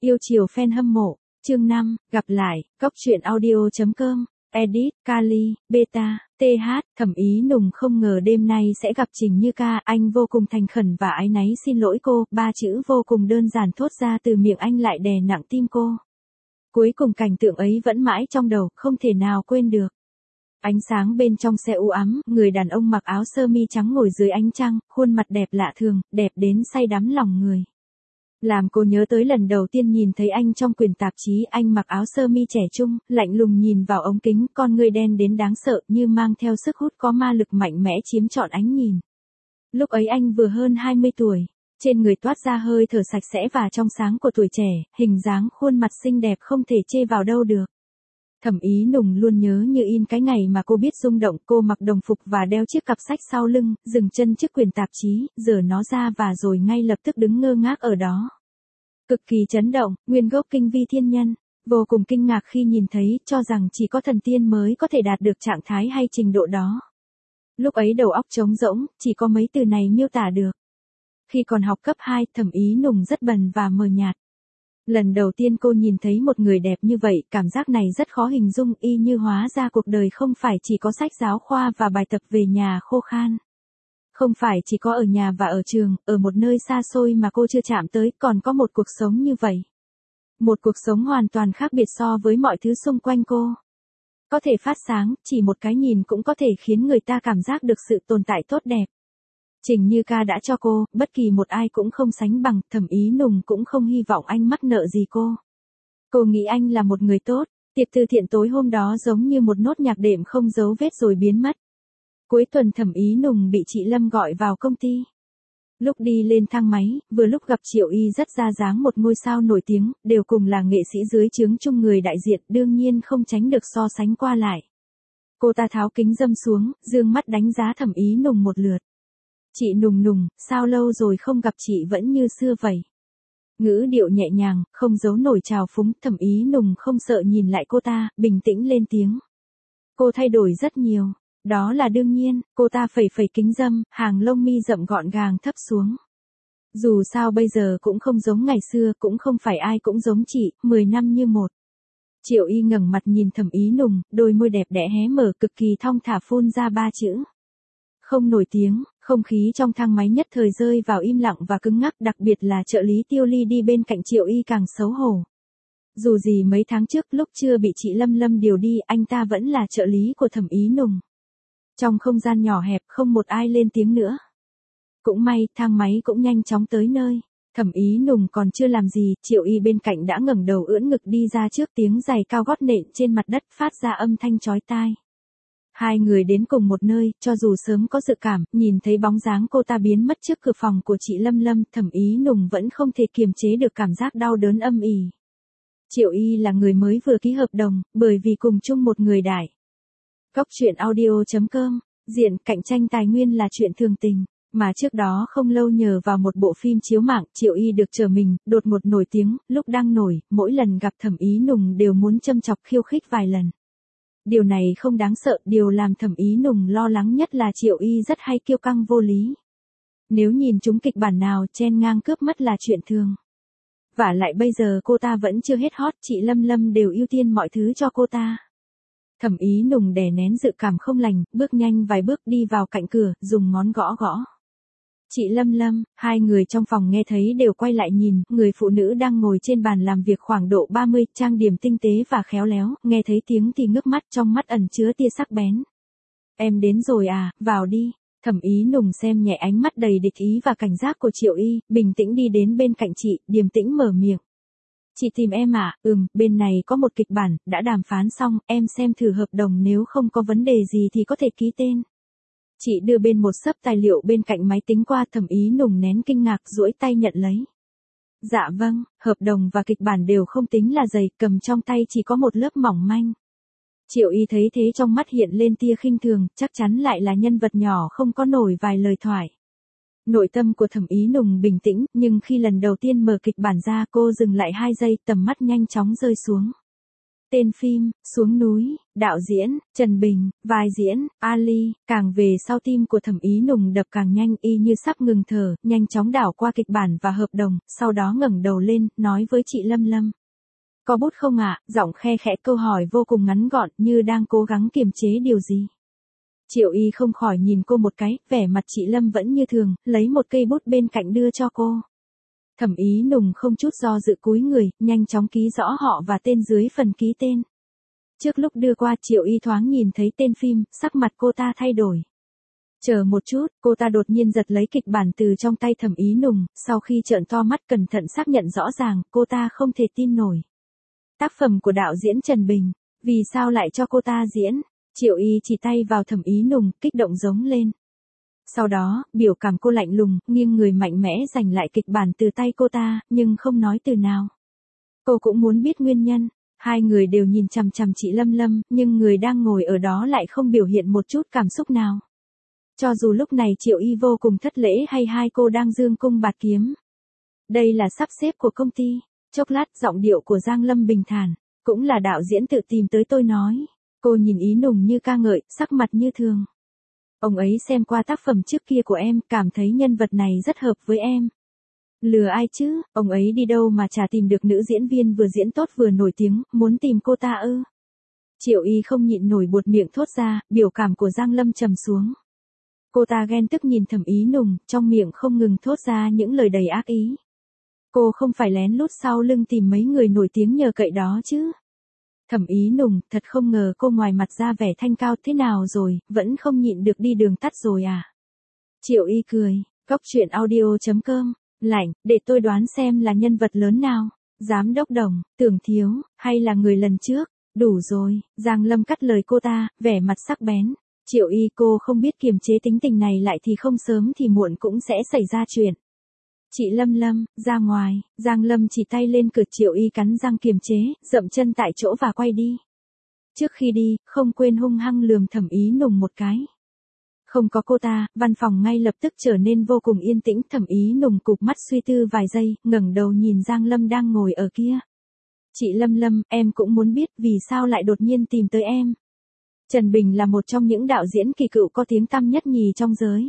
Yêu chiều fan hâm mộ. Chương 5, gặp lại, Cóc truyện audio.com, edit, Kali, Beta, TH, Thẩm Ý Nùng không ngờ đêm nay sẽ gặp Trình Như Ca, anh vô cùng thành khẩn và áy náy xin lỗi cô, ba chữ vô cùng đơn giản thốt ra từ miệng anh lại đè nặng tim cô. Cuối cùng cảnh tượng ấy vẫn mãi trong đầu, không thể nào quên được. Ánh sáng bên trong xe u ám, người đàn ông mặc áo sơ mi trắng ngồi dưới ánh trăng, khuôn mặt đẹp lạ thường, đẹp đến say đắm lòng người. Làm cô nhớ tới lần đầu tiên nhìn thấy anh trong quyển tạp chí, anh mặc áo sơ mi trẻ trung, lạnh lùng nhìn vào ống kính, con người đen đến đáng sợ như mang theo sức hút có ma lực mạnh mẽ chiếm trọn ánh nhìn. Lúc ấy anh vừa hơn 20 tuổi, trên người toát ra hơi thở sạch sẽ và trong sáng của tuổi trẻ, hình dáng khuôn mặt xinh đẹp không thể chê vào đâu được. Thẩm Ý Nùng luôn nhớ như in cái ngày mà cô biết rung động, cô mặc đồng phục và đeo chiếc cặp sách sau lưng, dừng chân trước quyển tạp chí, giở nó ra và rồi ngay lập tức đứng ngơ ngác ở đó. Cực kỳ chấn động, nguyên gốc kinh vi thiên nhân, vô cùng kinh ngạc khi nhìn thấy, cho rằng chỉ có thần tiên mới có thể đạt được trạng thái hay trình độ đó. Lúc ấy đầu óc trống rỗng, chỉ có mấy từ này miêu tả được. Khi còn học cấp 2, Thẩm Ý Nùng rất bần và mờ nhạt. Lần đầu tiên cô nhìn thấy một người đẹp như vậy, cảm giác này rất khó hình dung, y như hóa ra cuộc đời không phải chỉ có sách giáo khoa và bài tập về nhà khô khan. Không phải chỉ có ở nhà và ở trường, ở một nơi xa xôi mà cô chưa chạm tới, còn có một cuộc sống như vậy. Một cuộc sống hoàn toàn khác biệt so với mọi thứ xung quanh cô. Có thể phát sáng, chỉ một cái nhìn cũng có thể khiến người ta cảm giác được sự tồn tại tốt đẹp. Trình Như Ca đã cho cô, bất kỳ một ai cũng không sánh bằng, Thẩm Ý Nùng cũng không hy vọng anh mắc nợ gì cô. Cô nghĩ anh là một người tốt, tiệc từ thiện tối hôm đó giống như một nốt nhạc đệm không dấu vết rồi biến mất. Cuối tuần Thẩm Ý Nùng bị chị Lâm gọi vào công ty. Lúc đi lên thang máy, vừa lúc gặp Triệu Y rất ra dáng một ngôi sao nổi tiếng, đều cùng là nghệ sĩ dưới trướng chung người đại diện, đương nhiên không tránh được so sánh qua lại. Cô ta tháo kính râm xuống, dương mắt đánh giá Thẩm Ý Nùng một lượt. Chị Nùng, sao lâu rồi không gặp chị vẫn như xưa vậy? Ngữ điệu nhẹ nhàng, không giấu nổi trào phúng, Thẩm Ý Nùng không sợ nhìn lại cô ta, bình tĩnh lên tiếng. Cô thay đổi rất nhiều. Đó là đương nhiên, cô ta phẩy phẩy kính râm, hàng lông mi rậm gọn gàng thấp xuống. Dù sao bây giờ cũng không giống ngày xưa, cũng không phải ai cũng giống chị, 10 năm như một. Triệu Y ngẩng mặt nhìn Thẩm Ý Nùng, đôi môi đẹp đẽ hé mở cực kỳ thong thả phun ra ba chữ. Không nổi tiếng, không khí trong thang máy nhất thời rơi vào im lặng và cứng ngắc, đặc biệt là trợ lý Tiêu Ly đi bên cạnh Triệu Y càng xấu hổ. Dù gì mấy tháng trước lúc chưa bị chị Lâm điều đi, anh ta vẫn là trợ lý của Thẩm Ý Nùng. Trong không gian nhỏ hẹp không một ai lên tiếng nữa. Cũng may, thang máy cũng nhanh chóng tới nơi. Thẩm Ý Nùng còn chưa làm gì, Triệu Y bên cạnh đã ngẩng đầu ưỡn ngực đi ra trước, tiếng giày cao gót nện trên mặt đất phát ra âm thanh chói tai. Hai người đến cùng một nơi, cho dù sớm có dự cảm, nhìn thấy bóng dáng cô ta biến mất trước cửa phòng của chị Lâm, Thẩm Ý Nùng vẫn không thể kiềm chế được cảm giác đau đớn âm ỉ. Triệu Y là người mới vừa ký hợp đồng, bởi vì cùng chung một người đại. Cóc truyện audio.com, diện cạnh tranh tài nguyên là chuyện thường tình, mà trước đó không lâu nhờ vào một bộ phim chiếu mạng, Triệu Y được trở mình, đột ngột nổi tiếng, lúc đang nổi, mỗi lần gặp Thẩm Ý Nùng đều muốn châm chọc khiêu khích vài lần. Điều này không đáng sợ, điều làm Thẩm Ý Nùng lo lắng nhất là Triệu Y rất hay kiêu căng vô lý. Nếu nhìn chúng kịch bản nào chen ngang cướp mất là chuyện thường. Vả lại bây giờ cô ta vẫn chưa hết hot, chị Lâm đều ưu tiên mọi thứ cho cô ta. Thẩm Ý Nùng đè nén dự cảm không lành, bước nhanh vài bước đi vào cạnh cửa, dùng ngón gõ gõ. Chị Lâm, hai người trong phòng nghe thấy đều quay lại nhìn, người phụ nữ đang ngồi trên bàn làm việc khoảng độ 30, trang điểm tinh tế và khéo léo, nghe thấy tiếng thì ngước mắt, trong mắt ẩn chứa tia sắc bén. Em đến rồi à, vào đi. Thẩm Ý Nùng xem nhẹ ánh mắt đầy địch ý và cảnh giác của Triệu Y, bình tĩnh đi đến bên cạnh chị, điềm tĩnh mở miệng. Chị tìm em à, bên này có một kịch bản, đã đàm phán xong, em xem thử hợp đồng, nếu không có vấn đề gì thì có thể ký tên. Chị đưa bên một xấp tài liệu bên cạnh máy tính qua, Thẩm Ý Nùng nén kinh ngạc duỗi tay nhận lấy. Dạ vâng, hợp đồng và kịch bản đều không tính là dày, cầm trong tay chỉ có một lớp mỏng manh. Triệu Y thấy thế trong mắt hiện lên tia khinh thường, chắc chắn lại là nhân vật nhỏ không có nổi vài lời thoại. Nội tâm của Thẩm Ý Nùng bình tĩnh, nhưng khi lần đầu tiên mở kịch bản ra cô dừng lại 2 giây, tầm mắt nhanh chóng rơi xuống. Tên phim, Xuống núi, đạo diễn, Trần Bình, vai diễn, Ali, càng về sau tim của Thẩm Ý Nùng đập càng nhanh y như sắp ngừng thở, nhanh chóng đảo qua kịch bản và hợp đồng, sau đó ngẩng đầu lên, nói với chị Lâm Lâm. Có bút không ạ? Giọng khe khẽ, câu hỏi vô cùng ngắn gọn, như đang cố gắng kiềm chế điều gì. Triệu Y không khỏi nhìn cô một cái, vẻ mặt chị Lâm vẫn như thường, lấy một cây bút bên cạnh đưa cho cô. Thẩm Ý Nùng không chút do dự cúi người, nhanh chóng ký rõ họ và tên dưới phần ký tên. Trước lúc đưa qua, Triệu Y thoáng nhìn thấy tên phim, sắc mặt cô ta thay đổi. Chờ một chút, cô ta đột nhiên giật lấy kịch bản từ trong tay Thẩm Ý Nùng, sau khi trợn to mắt cẩn thận xác nhận rõ ràng, cô ta không thể tin nổi. Tác phẩm của đạo diễn Trần Bình, vì sao lại cho cô ta diễn? Triệu Y chỉ tay vào Thẩm Ý Nùng, kích động giống lên. Sau đó, biểu cảm cô lạnh lùng, nghiêng người mạnh mẽ giành lại kịch bản từ tay cô ta, nhưng không nói từ nào. Cô cũng muốn biết nguyên nhân. Hai người đều nhìn chằm chằm chị Lâm Lâm, nhưng người đang ngồi ở đó lại không biểu hiện một chút cảm xúc nào. Cho dù lúc này Triệu Y vô cùng thất lễ hay hai cô đang dương cung bạt kiếm. Đây là sắp xếp của công ty. Chốc lát, giọng điệu của Giang Lâm bình thản. Cũng là đạo diễn tự tìm tới tôi nói. Cô nhìn Ý Nùng như ca ngợi, sắc mặt như thường. Ông ấy xem qua tác phẩm trước kia của em, cảm thấy nhân vật này rất hợp với em. Lừa ai chứ, ông ấy đi đâu mà chả tìm được nữ diễn viên vừa diễn tốt vừa nổi tiếng, muốn tìm cô ta ư? Triệu Y không nhịn nổi buột miệng thốt ra, biểu cảm của Giang Lâm trầm xuống. Cô ta ghen tức nhìn Thẩm Ý Nùng, trong miệng không ngừng thốt ra những lời đầy ác ý. Cô không phải lén lút sau lưng tìm mấy người nổi tiếng nhờ cậy đó chứ? Thẩm Ý Nùng, thật không ngờ cô ngoài mặt ra vẻ thanh cao thế nào rồi, vẫn không nhịn được đi đường tắt rồi à? Triệu Y cười, Góc truyện audio.com, lạnh, để tôi đoán xem là nhân vật lớn nào, Giám đốc Đồng, Tưởng Thiếu, hay là người lần trước, đủ rồi, Giang Lâm cắt lời cô ta, vẻ mặt sắc bén. Triệu Y, cô không biết kiềm chế tính tình này lại thì không sớm thì muộn cũng sẽ xảy ra chuyện. Chị Lâm Lâm, ra ngoài, Giang Lâm chỉ tay lên cửa. Triệu Y cắn răng kiềm chế, dậm chân tại chỗ và quay đi. Trước khi đi, không quên hung hăng lườm Thẩm Ý Nùng một cái. Không có cô ta, văn phòng ngay lập tức trở nên vô cùng yên tĩnh. Thẩm Ý Nùng cụp mắt suy tư vài giây, ngẩng đầu nhìn Giang Lâm đang ngồi ở kia. Chị Lâm Lâm, em cũng muốn biết vì sao lại đột nhiên tìm tới em. Trần Bình là một trong những đạo diễn kỳ cựu có tiếng tăm nhất nhì trong giới.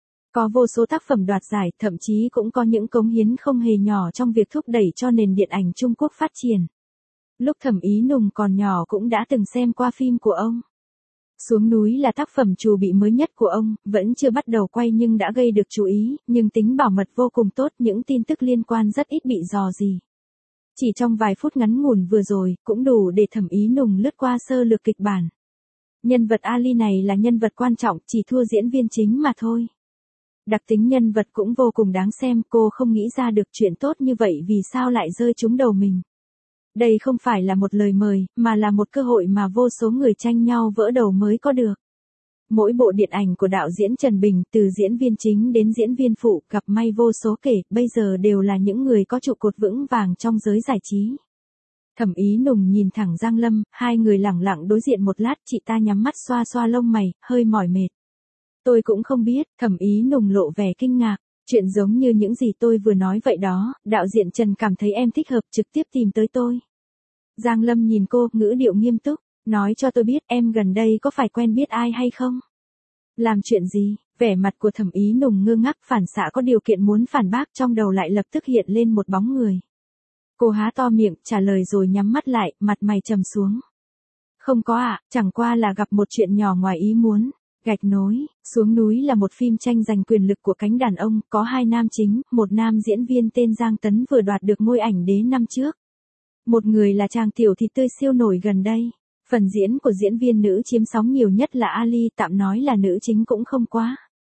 Có vô số tác phẩm đoạt giải, thậm chí cũng có những cống hiến không hề nhỏ trong việc thúc đẩy cho nền điện ảnh Trung Quốc phát triển. Lúc Thẩm Ý Nùng còn nhỏ cũng đã từng xem qua phim của ông. Xuống núi là tác phẩm trù bị mới nhất của ông, vẫn chưa bắt đầu quay nhưng đã gây được chú ý, nhưng tính bảo mật vô cùng tốt, những tin tức liên quan rất ít bị rò rỉ. Chỉ trong vài phút ngắn ngủn vừa rồi, cũng đủ để Thẩm Ý Nùng lướt qua sơ lược kịch bản. Nhân vật Ali này là nhân vật quan trọng, chỉ thua diễn viên chính mà thôi. Đặc tính nhân vật cũng vô cùng đáng xem, cô không nghĩ ra được chuyện tốt như vậy vì sao lại rơi trúng đầu mình. Đây không phải là một lời mời, mà là một cơ hội mà vô số người tranh nhau vỡ đầu mới có được. Mỗi bộ điện ảnh của đạo diễn Trần Bình, từ diễn viên chính đến diễn viên phụ, gặp may vô số kể, bây giờ đều là những người có trụ cột vững vàng trong giới giải trí. Thẩm Ý Nùng nhìn thẳng Giang Lâm, hai người lẳng lặng đối diện một lát, chị ta nhắm mắt xoa xoa lông mày, hơi mỏi mệt. Tôi cũng không biết, Thẩm Ý Nùng lộ vẻ kinh ngạc, chuyện giống như những gì tôi vừa nói vậy đó, đạo diễn Trần cảm thấy em thích hợp trực tiếp tìm tới tôi. Giang Lâm nhìn cô, ngữ điệu nghiêm túc, nói cho tôi biết em gần đây có phải quen biết ai hay không? Làm chuyện gì? Vẻ mặt của Thẩm Ý Nùng ngơ ngác, phản xạ có điều kiện muốn phản bác, trong đầu lại lập tức hiện lên một bóng người. Cô há to miệng, trả lời rồi nhắm mắt lại, mặt mày trầm xuống. Không có ạ, chẳng qua là gặp một chuyện nhỏ ngoài ý muốn. Gạch nối, Xuống núi là một phim tranh giành quyền lực của cánh đàn ông, có hai nam chính, một nam diễn viên tên Giang Tấn vừa đoạt được ngôi ảnh đế năm trước. Một người là chàng tiểu thị tươi siêu nổi gần đây. Phần diễn của diễn viên nữ chiếm sóng nhiều nhất là Ali, tạm nói là nữ chính cũng không quá.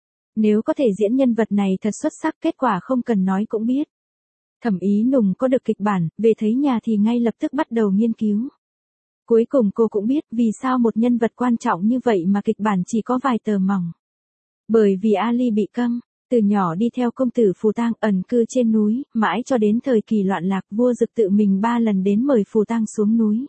Nếu có thể diễn nhân vật này thật xuất sắc, kết quả không cần nói cũng biết. Thẩm Ý Nùng có được kịch bản, về thấy nhà thì ngay lập tức bắt đầu nghiên cứu. Cuối cùng cô cũng biết vì sao một nhân vật quan trọng như vậy mà kịch bản chỉ có vài tờ mỏng. Bởi vì Ali bị câm, từ nhỏ đi theo công tử Phù Tang ẩn cư trên núi, mãi cho đến thời kỳ loạn lạc, vua Dực tự mình 3 lần đến mời Phù Tang xuống núi.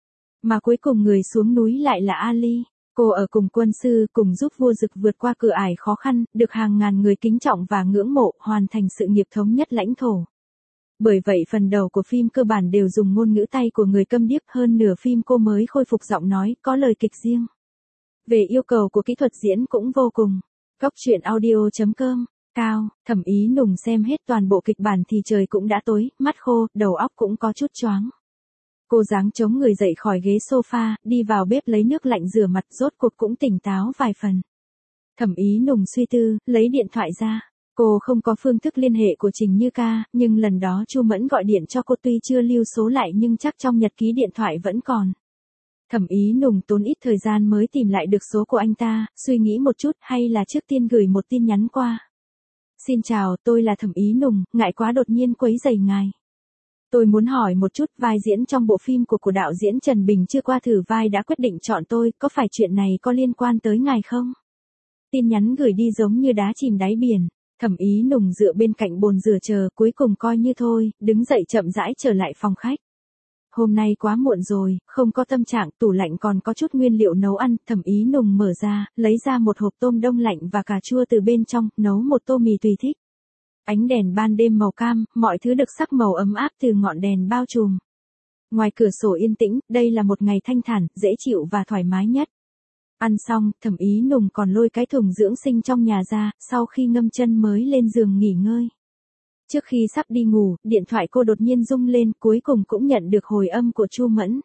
Mà cuối cùng người xuống núi lại là Ali. Cô ở cùng quân sư, cùng giúp vua Dực vượt qua cửa ải khó khăn, được hàng ngàn người kính trọng và ngưỡng mộ, hoàn thành sự nghiệp thống nhất lãnh thổ. Bởi vậy phần đầu của phim cơ bản đều dùng ngôn ngữ tay của người câm điếc, hơn nửa phim cô mới khôi phục giọng nói, có lời kịch riêng. Về yêu cầu của kỹ thuật diễn cũng vô cùng. Góc truyện audio.com, Cao, Thẩm Ý Nùng xem hết toàn bộ kịch bản thì trời cũng đã tối, mắt khô, đầu óc cũng có chút choáng. Cô giáng chống người dậy khỏi ghế sofa, đi vào bếp lấy nước lạnh rửa mặt, rốt cuộc cũng tỉnh táo vài phần. Thẩm Ý Nùng suy tư, lấy điện thoại ra. Cô không có phương thức liên hệ của Trình Như Ca, nhưng lần đó Chu Mẫn gọi điện cho cô tuy chưa lưu số lại nhưng chắc trong nhật ký điện thoại vẫn còn. Thẩm Ý Nùng tốn ít thời gian mới tìm lại được số của anh ta, suy nghĩ một chút hay là trước tiên gửi một tin nhắn qua. Xin chào, tôi là Thẩm Ý Nùng, ngại quá đột nhiên quấy rầy ngài. Tôi muốn hỏi một chút, vai diễn trong bộ phim của đạo diễn Trần Bình chưa qua thử vai đã quyết định chọn tôi, có phải chuyện này có liên quan tới ngài không? Tin nhắn gửi đi giống như đá chìm đáy biển. Thẩm Ý Nùng dựa bên cạnh bồn rửa chờ, cuối cùng coi như thôi, đứng dậy chậm rãi trở lại phòng khách. Hôm nay quá muộn rồi, không có tâm trạng, tủ lạnh còn có chút nguyên liệu nấu ăn, Thẩm Ý Nùng mở ra, lấy ra một hộp tôm đông lạnh và cà chua từ bên trong, nấu một tô mì tùy thích. Ánh đèn ban đêm màu cam, mọi thứ được sắc màu ấm áp từ ngọn đèn bao trùm. Ngoài cửa sổ yên tĩnh, đây là một ngày thanh thản, dễ chịu và thoải mái nhất. Ăn xong, Thẩm Ý Nùng còn lôi cái thùng dưỡng sinh trong nhà ra, sau khi ngâm chân mới lên giường nghỉ ngơi. Trước khi sắp đi ngủ, điện thoại cô đột nhiên rung lên, cuối cùng cũng nhận được hồi âm của Chu Mẫn.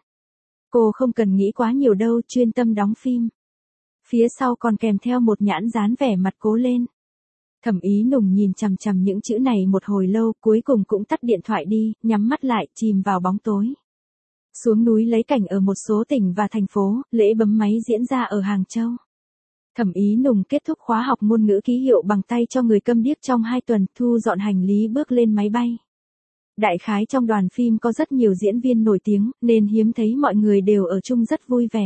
Cô không cần nghĩ quá nhiều đâu, chuyên tâm đóng phim. Phía sau còn kèm theo một nhãn dán vẻ mặt cố lên. Thẩm Ý Nùng nhìn chằm chằm những chữ này một hồi lâu, cuối cùng cũng tắt điện thoại đi, nhắm mắt lại, chìm vào bóng tối. Xuống núi lấy cảnh ở một số tỉnh và thành phố, lễ bấm máy diễn ra ở Hàng Châu. Thẩm Ý Nùng kết thúc khóa học ngôn ngữ ký hiệu bằng tay cho người câm điếc trong 2 tuần, thu dọn hành lý bước lên máy bay. Đại khái trong đoàn phim có rất nhiều diễn viên nổi tiếng, nên hiếm thấy mọi người đều ở chung rất vui vẻ.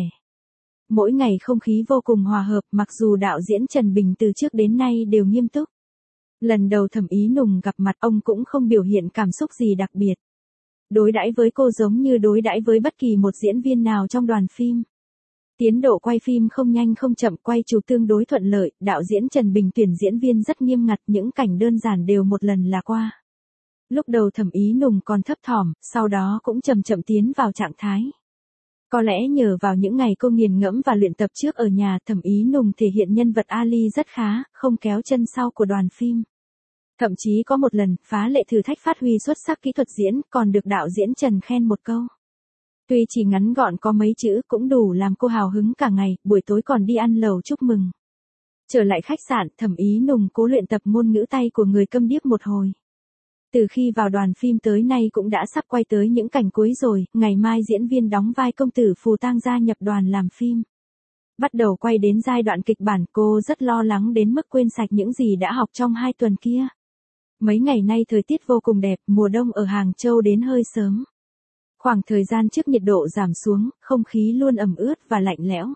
Mỗi ngày không khí vô cùng hòa hợp, mặc dù đạo diễn Trần Bình từ trước đến nay đều nghiêm túc. Lần đầu Thẩm Ý Nùng gặp mặt ông cũng không biểu hiện cảm xúc gì đặc biệt. Đối đãi với cô giống như đối đãi với bất kỳ một diễn viên nào trong đoàn phim. Tiến độ quay phim không nhanh không chậm, quay chụp tương đối thuận lợi, đạo diễn Trần Bình tuyển diễn viên rất nghiêm ngặt, những cảnh đơn giản đều một lần là qua. Lúc đầu Thẩm Ý Nùng còn thấp thỏm, sau đó cũng chậm chậm tiến vào trạng thái. Có lẽ nhờ vào những ngày cô nghiền ngẫm và luyện tập trước ở nhà, Thẩm Ý Nùng thể hiện nhân vật Ali rất khá, không kéo chân sau của đoàn phim. Thậm chí có một lần, phá lệ thử thách phát huy xuất sắc kỹ thuật diễn, còn được đạo diễn Trần khen một câu. Tuy chỉ ngắn gọn có mấy chữ cũng đủ làm cô hào hứng cả ngày, buổi tối còn đi ăn lẩu chúc mừng. Trở lại khách sạn, Thẩm Ý Nùng cố luyện tập ngôn ngữ tay của người câm điếc một hồi. Từ khi vào đoàn phim tới nay cũng đã sắp quay tới những cảnh cuối rồi, ngày mai diễn viên đóng vai công tử Phù Tang gia nhập đoàn làm phim. Bắt đầu quay đến giai đoạn kịch bản, cô rất lo lắng đến mức quên sạch những gì đã học trong 2 tuần kia. Mấy ngày nay thời tiết vô cùng đẹp, mùa đông ở Hàng Châu đến hơi sớm. Khoảng thời gian trước nhiệt độ giảm xuống, không khí luôn ẩm ướt và lạnh lẽo.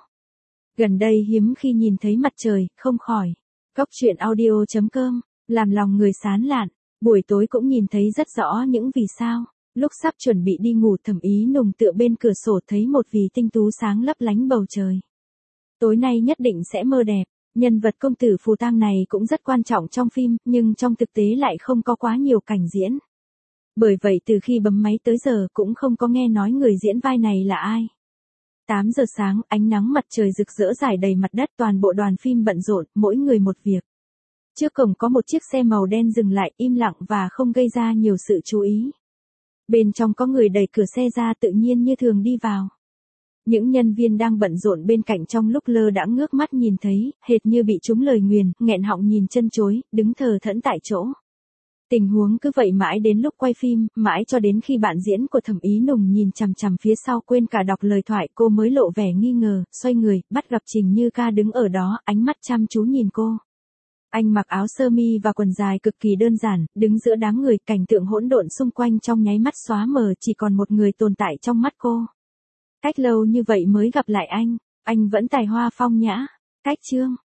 Gần đây hiếm khi nhìn thấy mặt trời, không khỏi. Góc truyện audio.com, làm lòng người sán lạn. Buổi tối cũng nhìn thấy rất rõ những vì sao. Lúc sắp chuẩn bị đi ngủ, Thẩm Ý Nùng tựa bên cửa sổ thấy một vì tinh tú sáng lấp lánh bầu trời. Tối nay nhất định sẽ mơ đẹp. Nhân vật công tử Phù Tang này cũng rất quan trọng trong phim, nhưng trong thực tế lại không có quá nhiều cảnh diễn. Bởi vậy từ khi bấm máy tới giờ cũng không có nghe nói người diễn vai này là ai. 8 giờ sáng, ánh nắng mặt trời rực rỡ rải đầy mặt đất, toàn bộ đoàn phim bận rộn, mỗi người một việc. Trước cổng có một chiếc xe màu đen dừng lại, im lặng và không gây ra nhiều sự chú ý. Bên trong có người đẩy cửa xe ra, tự nhiên như thường đi vào. Những nhân viên đang bận rộn bên cạnh trong lúc lơ đãng ngước mắt nhìn thấy, hệt như bị trúng lời nguyền, nghẹn họng nhìn chân chối, đứng thờ thẫn tại chỗ. Tình huống cứ vậy mãi đến lúc quay phim, mãi cho đến khi bạn diễn của Thẩm Ý Nùng nhìn chằm chằm phía sau quên cả đọc lời thoại, cô mới lộ vẻ nghi ngờ, xoay người, bắt gặp Trình Như Ca đứng ở đó, ánh mắt chăm chú nhìn cô. Anh mặc áo sơ mi và quần dài cực kỳ đơn giản, đứng giữa đám người, cảnh tượng hỗn độn xung quanh trong nháy mắt xóa mờ, chỉ còn một người tồn tại trong mắt cô. Cách lâu như vậy mới gặp lại anh vẫn tài hoa phong nhã. Cách chương.